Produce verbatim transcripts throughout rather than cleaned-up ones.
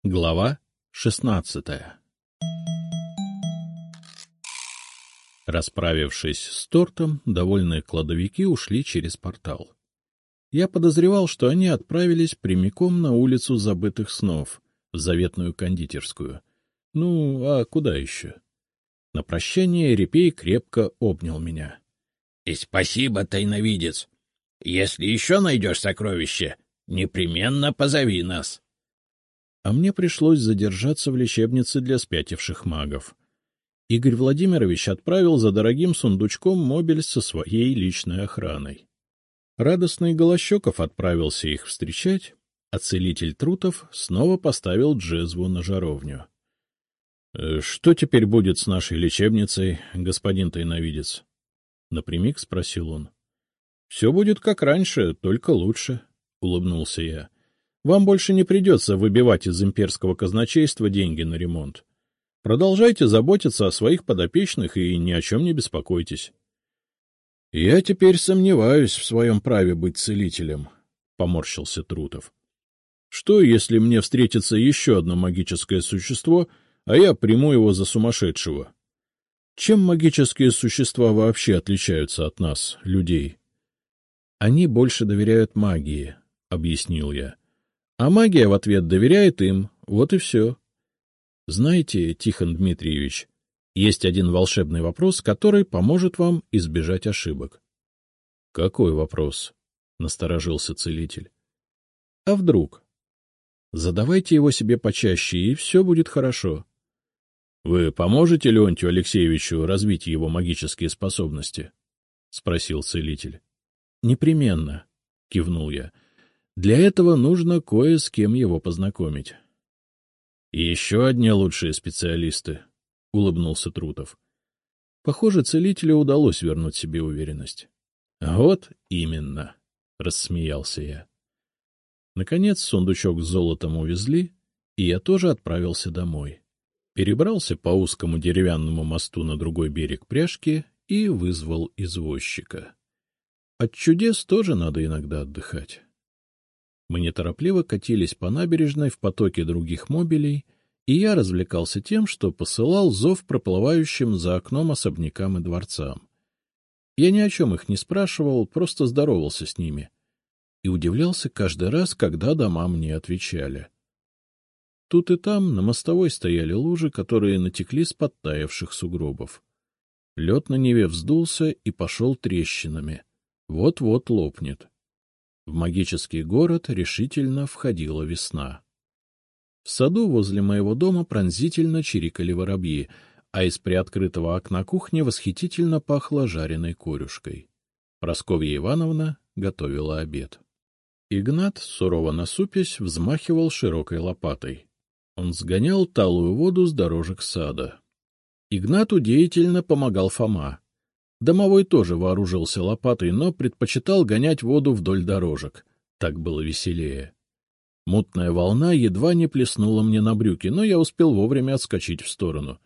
Глава шестнадцатая. Расправившись с тортом, довольные кладовики ушли через портал. Я подозревал, что они отправились прямиком на улицу забытых снов, в заветную кондитерскую. Ну, а куда еще? На прощание Репей крепко обнял меня. — И спасибо, тайновидец. Если еще найдешь сокровище, непременно позови нас. А мне пришлось задержаться в лечебнице для спятивших магов. Игорь Владимирович отправил за дорогим сундучком мобиль со своей личной охраной. Радостный Голощеков отправился их встречать, а целитель Трутов снова поставил джезву на жаровню. — Что теперь будет с нашей лечебницей, господин тайновидец? — напрямик спросил он. — Все будет как раньше, только лучше, — улыбнулся я. — Вам больше не придется выбивать из имперского казначейства деньги на ремонт. Продолжайте заботиться о своих подопечных и ни о чем не беспокойтесь. — Я теперь сомневаюсь в своем праве быть целителем, — поморщился Трутов. — Что, если мне встретится еще одно магическое существо, а я приму его за сумасшедшего? Чем магические существа вообще отличаются от нас, людей? — Они больше доверяют магии, — объяснил я. — А магия в ответ доверяет им, вот и все. Знаете, Тихон Дмитриевич, есть один волшебный вопрос, который поможет вам избежать ошибок. — Какой вопрос? — насторожился целитель. — А вдруг? Задавайте его себе почаще, и все будет хорошо. — Вы поможете Леонтию Алексеевичу развить его магические способности? — спросил целитель. — Непременно, — кивнул я. — Для этого нужно кое с кем его познакомить. — И еще одни лучшие специалисты, — улыбнулся Трутов. Похоже, целителю удалось вернуть себе уверенность. — Вот именно, — рассмеялся я. Наконец сундучок с золотом увезли, и я тоже отправился домой. Перебрался по узкому деревянному мосту на другой берег Пряжки и вызвал извозчика. От чудес тоже надо иногда отдыхать. Мы неторопливо катились по набережной в потоке других мобилей, и я развлекался тем, что посылал зов проплывающим за окном особнякам и дворцам. Я ни о чем их не спрашивал, просто здоровался с ними. И удивлялся каждый раз, когда дома мне отвечали. Тут и там на мостовой стояли лужи, которые натекли с подтаявших сугробов. Лед на Неве вздулся и пошел трещинами. Вот-вот лопнет. В магический город решительно входила весна. В саду возле моего дома пронзительно чирикали воробьи, а из приоткрытого окна кухни восхитительно пахло жареной корюшкой. Прасковья Ивановна готовила обед. Игнат, сурово насупясь, взмахивал широкой лопатой. Он сгонял талую воду с дорожек сада. Игнату деятельно помогал Фома. Домовой тоже вооружился лопатой, но предпочитал гонять воду вдоль дорожек. Так было веселее. Мутная волна едва не плеснула мне на брюки, но я успел вовремя отскочить в сторону.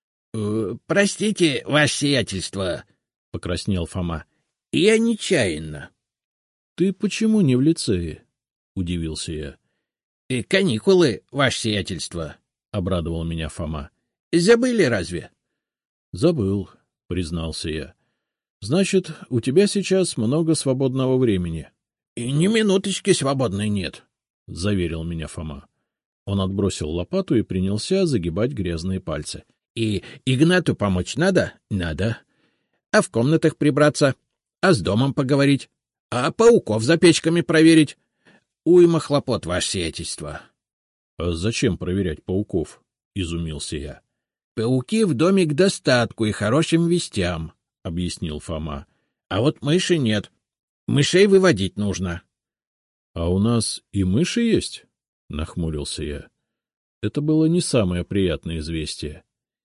«Э, — Простите, ваше сиятельство, — покраснел Фома. — Я нечаянно. — Ты почему не в лицее? — удивился я. — Каникулы, ваше сиятельство, — обрадовал меня Фома. — Забыли разве? — Забыл, — признался я. — Значит, у тебя сейчас много свободного времени. — Ни минуточки свободной нет, — заверил меня Фома. Он отбросил лопату и принялся загибать грязные пальцы. — И Игнату помочь надо? — Надо. — А в комнатах прибраться? А с домом поговорить? А пауков за печками проверить? Уйма хлопот, ваше сиятельство. — А зачем проверять пауков? — изумился я. — Пауки в доме к достатку и хорошим вестям, — объяснил Фома. — А вот мыши нет. Мышей выводить нужно. — А у нас и мыши есть? — нахмурился я. Это было не самое приятное известие.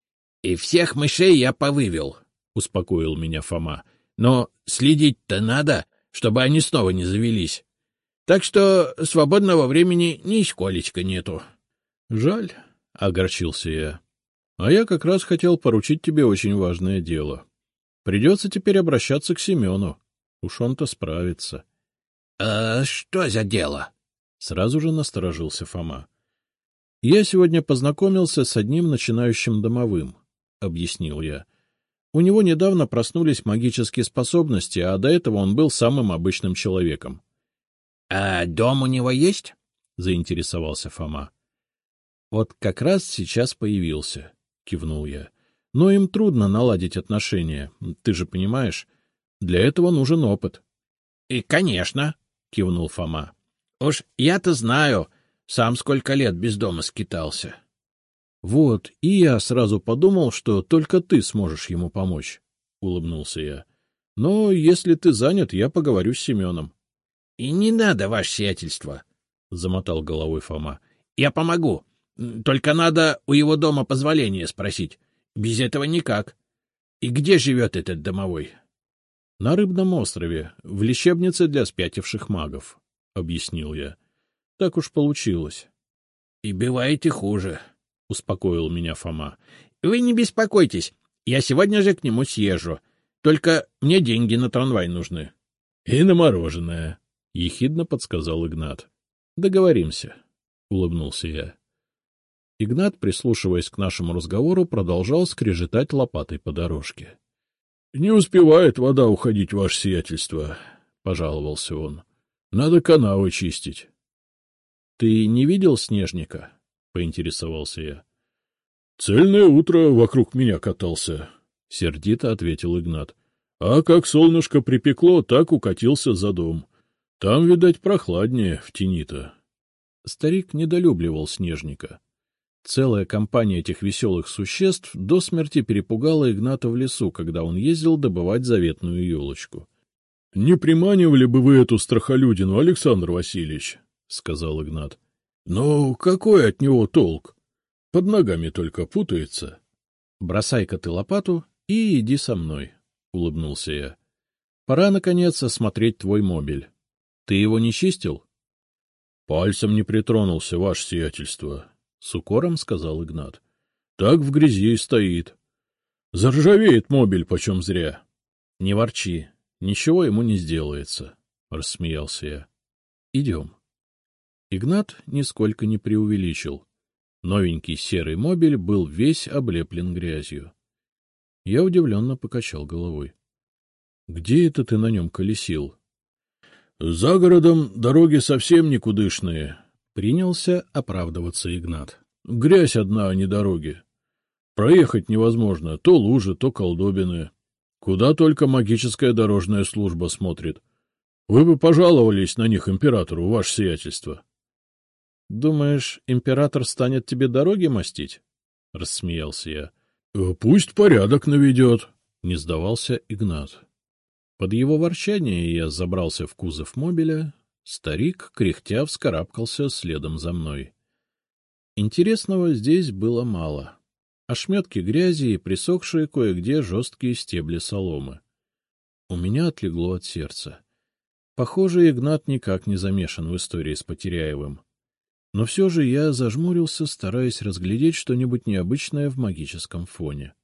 — И всех мышей я повывел, — успокоил меня Фома. — Но следить-то надо, чтобы они снова не завелись. Так что свободного времени ни сколечко нету. — Жаль, — огорчился я. — А я как раз хотел поручить тебе очень важное дело. Придется теперь обращаться к Семену. Уж он-то справится. — А что за дело? Сразу же насторожился Фома. — Я сегодня познакомился с одним начинающим домовым, — объяснил я. У него недавно проснулись магические способности, а до этого он был самым обычным человеком. — А дом у него есть? — заинтересовался Фома. — Вот как раз сейчас появился, — кивнул я. — Но им трудно наладить отношения, ты же понимаешь. Для этого нужен опыт. — И, конечно, — кивнул Фома. — Уж я-то знаю, сам сколько лет без дома скитался. — Вот, и я сразу подумал, что только ты сможешь ему помочь, — улыбнулся я. — Но если ты занят, я поговорю с Семеном. — И не надо, ваше сиятельство, — замотал головой Фома. — Я помогу. Только надо у его дома позволения спросить. Без этого никак. И где живет этот домовой? — На Рыбном острове, в лечебнице для спятивших магов, — объяснил я. — Так уж получилось. — И бывает и хуже, — успокоил меня Фома. — Вы не беспокойтесь, я сегодня же к нему съезжу. Только мне деньги на трамвай нужны. — И на мороженое, — ехидно подсказал Игнат. — Договоримся, — улыбнулся я. Игнат, прислушиваясь к нашему разговору, продолжал скрежетать лопатой по дорожке. — Не успевает вода уходить, ваше сиятельство, — пожаловался он. — Надо канавы чистить. — Ты не видел Снежника? — поинтересовался я. — Цельное утро вокруг меня катался, — сердито ответил Игнат. — А как солнышко припекло, так укатился за дом. Там, видать, прохладнее в тени-то. Старик недолюбливал Снежника. Целая компания этих веселых существ до смерти перепугала Игната в лесу, когда он ездил добывать заветную елочку. — Не приманивали бы вы эту страхолюдину, Александр Васильевич, — сказал Игнат. — Но какой от него толк? Под ногами только путается. — Бросай-ка ты лопату и иди со мной, — улыбнулся я. — Пора, наконец, осмотреть твой мобиль. Ты его не чистил? — Пальцем не притронулся, ваше сиятельство, — с укором сказал Игнат. — Так в грязи и стоит. Заржавеет мобиль почем зря. — Не ворчи, ничего ему не сделается, — рассмеялся я. — Идем. Игнат нисколько не преувеличил. Новенький серый мобиль был весь облеплен грязью. Я удивленно покачал головой. — Где это ты на нем колесил? — За городом дороги совсем никудышные, — принялся оправдываться Игнат. — Грязь одна, а не дороги. Проехать невозможно, то лужи, то колдобины. Куда только магическая дорожная служба смотрит. Вы бы пожаловались на них императору, ваше сиятельство. — Думаешь, император станет тебе дороги мостить? — рассмеялся я. — Пусть порядок наведет, — не сдавался Игнат. Под его ворчание я забрался в кузов мобиля. Старик, кряхтя, вскарабкался следом за мной. Интересного здесь было мало. Ошметки грязи и присохшие кое-где жесткие стебли соломы. У меня отлегло от сердца. Похоже, Игнат никак не замешан в истории с Потеряевым. Но все же я зажмурился, стараясь разглядеть что-нибудь необычное в магическом фоне.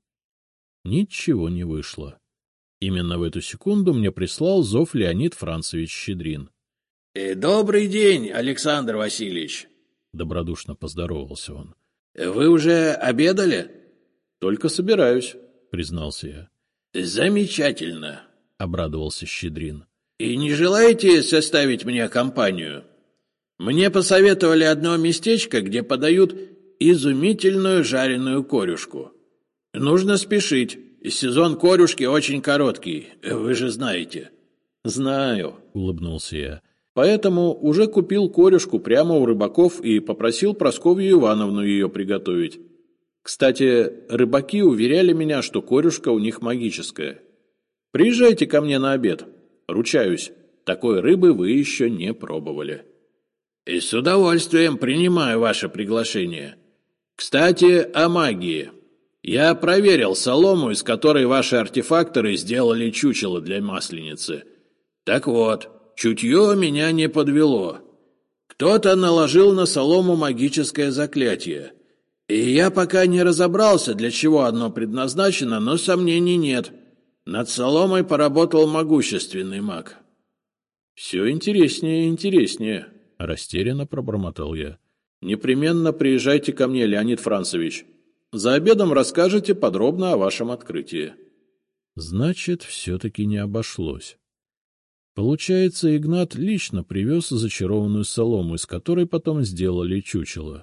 Ничего не вышло. Именно в эту секунду мне прислал зов Леонид Францевич Щедрин. — Добрый день, Александр Васильевич! — добродушно поздоровался он. — Вы уже обедали? — Только собираюсь, — признался я. — Замечательно, — обрадовался Щедрин. — И не желаете составить мне компанию? Мне посоветовали одно местечко, где подают изумительную жареную корюшку. Нужно спешить. Сезон корюшки очень короткий, вы же знаете. — Знаю, — улыбнулся я. — Поэтому уже купил корюшку прямо у рыбаков и попросил Прасковью Ивановну ее приготовить. Кстати, рыбаки уверяли меня, что корюшка у них магическая. Приезжайте ко мне на обед. Ручаюсь, такой рыбы вы еще не пробовали. — И с удовольствием принимаю ваше приглашение. Кстати, о магии. Я проверил солому, из которой ваши артефакторы сделали чучело для масленицы. Так вот, чутье меня не подвело. Кто-то наложил на солому магическое заклятие. И я пока не разобрался, для чего оно предназначено, но сомнений нет. Над соломой поработал могущественный маг. — Все интереснее и интереснее, — растерянно пробормотал я. Непременно приезжайте ко мне, Леонид Францевич. За обедом расскажете подробно о вашем открытии. Значит, все-таки не обошлось. Получается, Игнат лично привез зачарованную солому, из которой потом сделали чучело.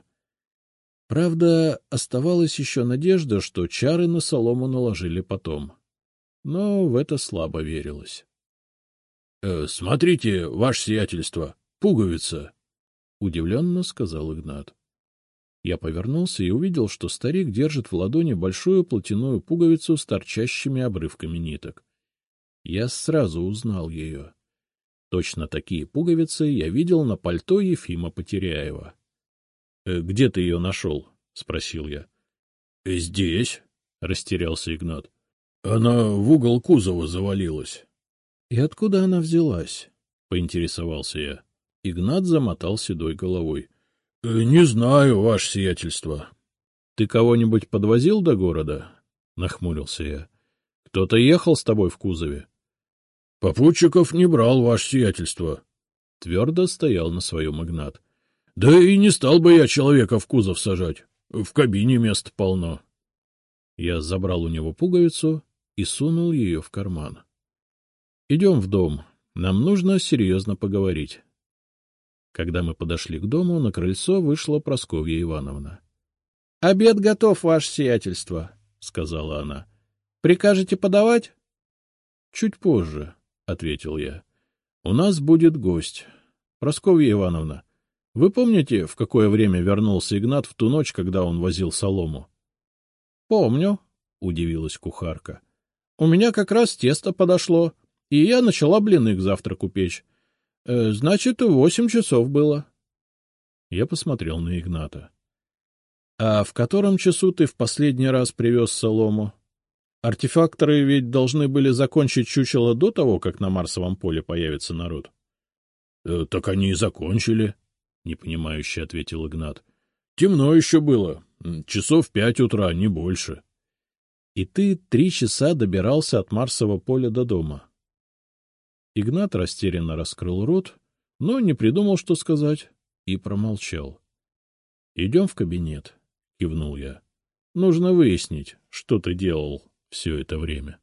Правда, оставалась еще надежда, что чары на солому наложили потом. Но в это слабо верилось. «Э, — Смотрите, ваше сиятельство, пуговица! — удивленно сказал Игнат. Я повернулся и увидел, что старик держит в ладони большую платяную пуговицу с торчащими обрывками ниток. Я сразу узнал ее. Точно такие пуговицы я видел на пальто Ефима Потеряева. — Где ты ее нашел? — спросил я. — Здесь, — растерялся Игнат. — Она в угол кузова завалилась. — И откуда она взялась? — поинтересовался я. Игнат замотал седой головой. — Не знаю, ваше сиятельство. — Ты кого-нибудь подвозил до города? — нахмурился я. — Кто-то ехал с тобой в кузове? — Попутчиков не брал, ваше сиятельство. Твердо стоял на своем Игнат. — Да и не стал бы я человека в кузов сажать. В кабине места полно. Я забрал у него пуговицу и сунул ее в карман. — Идем в дом. Нам нужно серьезно поговорить. Когда мы подошли к дому, на крыльцо вышла Прасковья Ивановна. — Обед готов, ваше сиятельство, — сказала она. — Прикажете подавать? — Чуть позже, — ответил я. — У нас будет гость. Прасковья Ивановна, вы помните, в какое время вернулся Игнат в ту ночь, когда он возил солому? — Помню, — удивилась кухарка. — У меня как раз тесто подошло, и я начала блины к завтраку печь. Э, значит, восемь часов было. Я посмотрел на Игната. — А в котором часу ты в последний раз привез солому? Артефакторы ведь должны были закончить чучело до того, как на Марсовом поле появится народ. — Так они и закончили, — непонимающе ответил Игнат. — Темно еще было. Часов пять утра, не больше. — И ты три часа добирался от Марсового поля до дома? Игнат растерянно раскрыл рот, но не придумал, что сказать, и промолчал. — Идем в кабинет, — кивнул я. — Нужно выяснить, что ты делал все это время.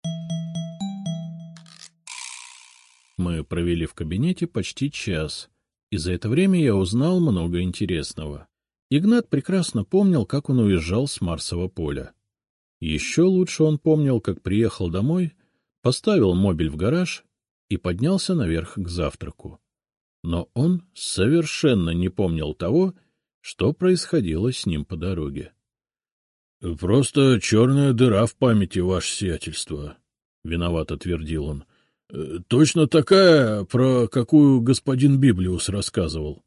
Мы провели в кабинете почти час, и за это время я узнал много интересного. Игнат прекрасно помнил, как он уезжал с Марсового поля. Еще лучше он помнил, как приехал домой, поставил мобиль в гараж и поднялся наверх к завтраку. Но он совершенно не помнил того, что происходило с ним по дороге. — Просто черная дыра в памяти, ваше сиятельство, — виновато твердил он. — Точно такая, про какую господин Библиус рассказывал.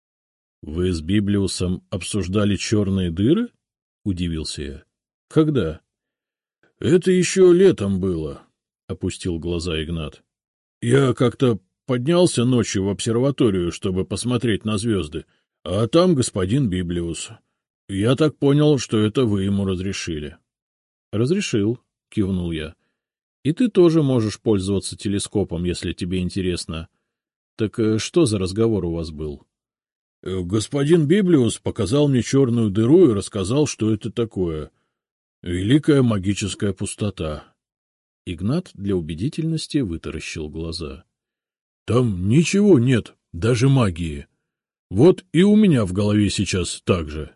— Вы с Библиусом обсуждали черные дыры? — удивился я. — Когда? — Это еще летом было, — опустил глаза Игнат. — Я как-то поднялся ночью в обсерваторию, чтобы посмотреть на звезды, а там господин Библиус. Я так понял, что это вы ему разрешили. — Разрешил, — кивнул я. — И ты тоже можешь пользоваться телескопом, если тебе интересно. Так что за разговор у вас был? — Господин Библиус показал мне черную дыру и рассказал, что это такое. Великая магическая пустота. Игнат для убедительности вытаращил глаза. — Там ничего нет, даже магии. Вот и у меня в голове сейчас так же.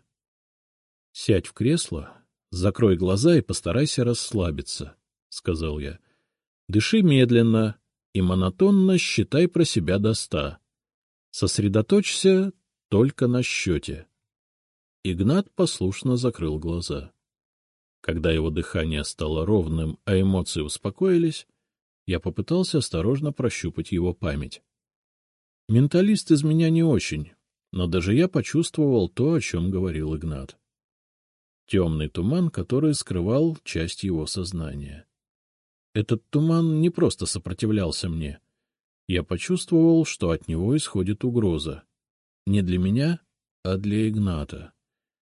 — Сядь в кресло, закрой глаза и постарайся расслабиться, — сказал я. — Дыши медленно и монотонно считай про себя до ста. Сосредоточься только на счете. Игнат послушно закрыл глаза. Когда его дыхание стало ровным, а эмоции успокоились, я попытался осторожно прощупать его память. Менталист из меня не очень, но даже я почувствовал то, о чем говорил Игнат. Темный туман, который скрывал часть его сознания. Этот туман не просто сопротивлялся мне. Я почувствовал, что от него исходит угроза. Не для меня, а для Игната.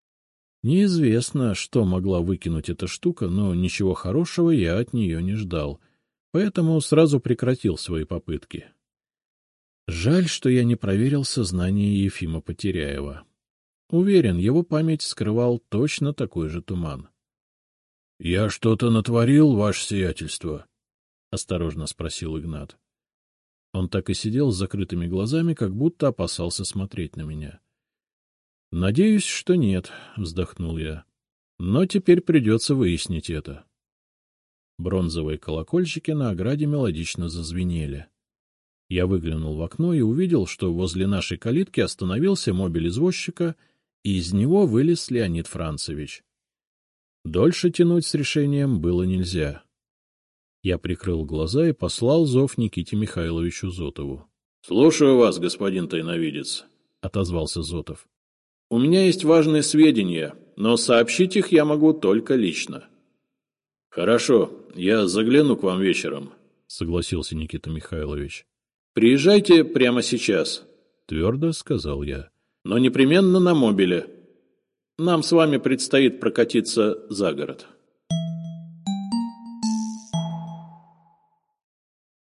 Неизвестно, что могла выкинуть эта штука, но ничего хорошего я от нее не ждал, поэтому сразу прекратил свои попытки. Жаль, что я не проверил сознание Ефима Потеряева. Уверен, его память скрывал точно такой же туман. — Я что-то натворил, ваше сиятельство? — осторожно спросил Игнат. Он так и сидел с закрытыми глазами, как будто опасался смотреть на меня. — Надеюсь, что нет, — вздохнул я. — Но теперь придется выяснить это. Бронзовые колокольчики на ограде мелодично зазвенели. Я выглянул в окно и увидел, что возле нашей калитки остановился мобиль извозчика, и из него вылез Леонид Францевич. Дольше тянуть с решением было нельзя. Я прикрыл глаза и послал зов Никите Михайловичу Зотову. — Слушаю вас, господин тайновидец, — отозвался Зотов. — У меня есть важные сведения, но сообщить их я могу только лично. — Хорошо, я загляну к вам вечером, — согласился Никита Михайлович. — Приезжайте прямо сейчас, — твердо сказал я. — Но непременно на мобиле. Нам с вами предстоит прокатиться за город.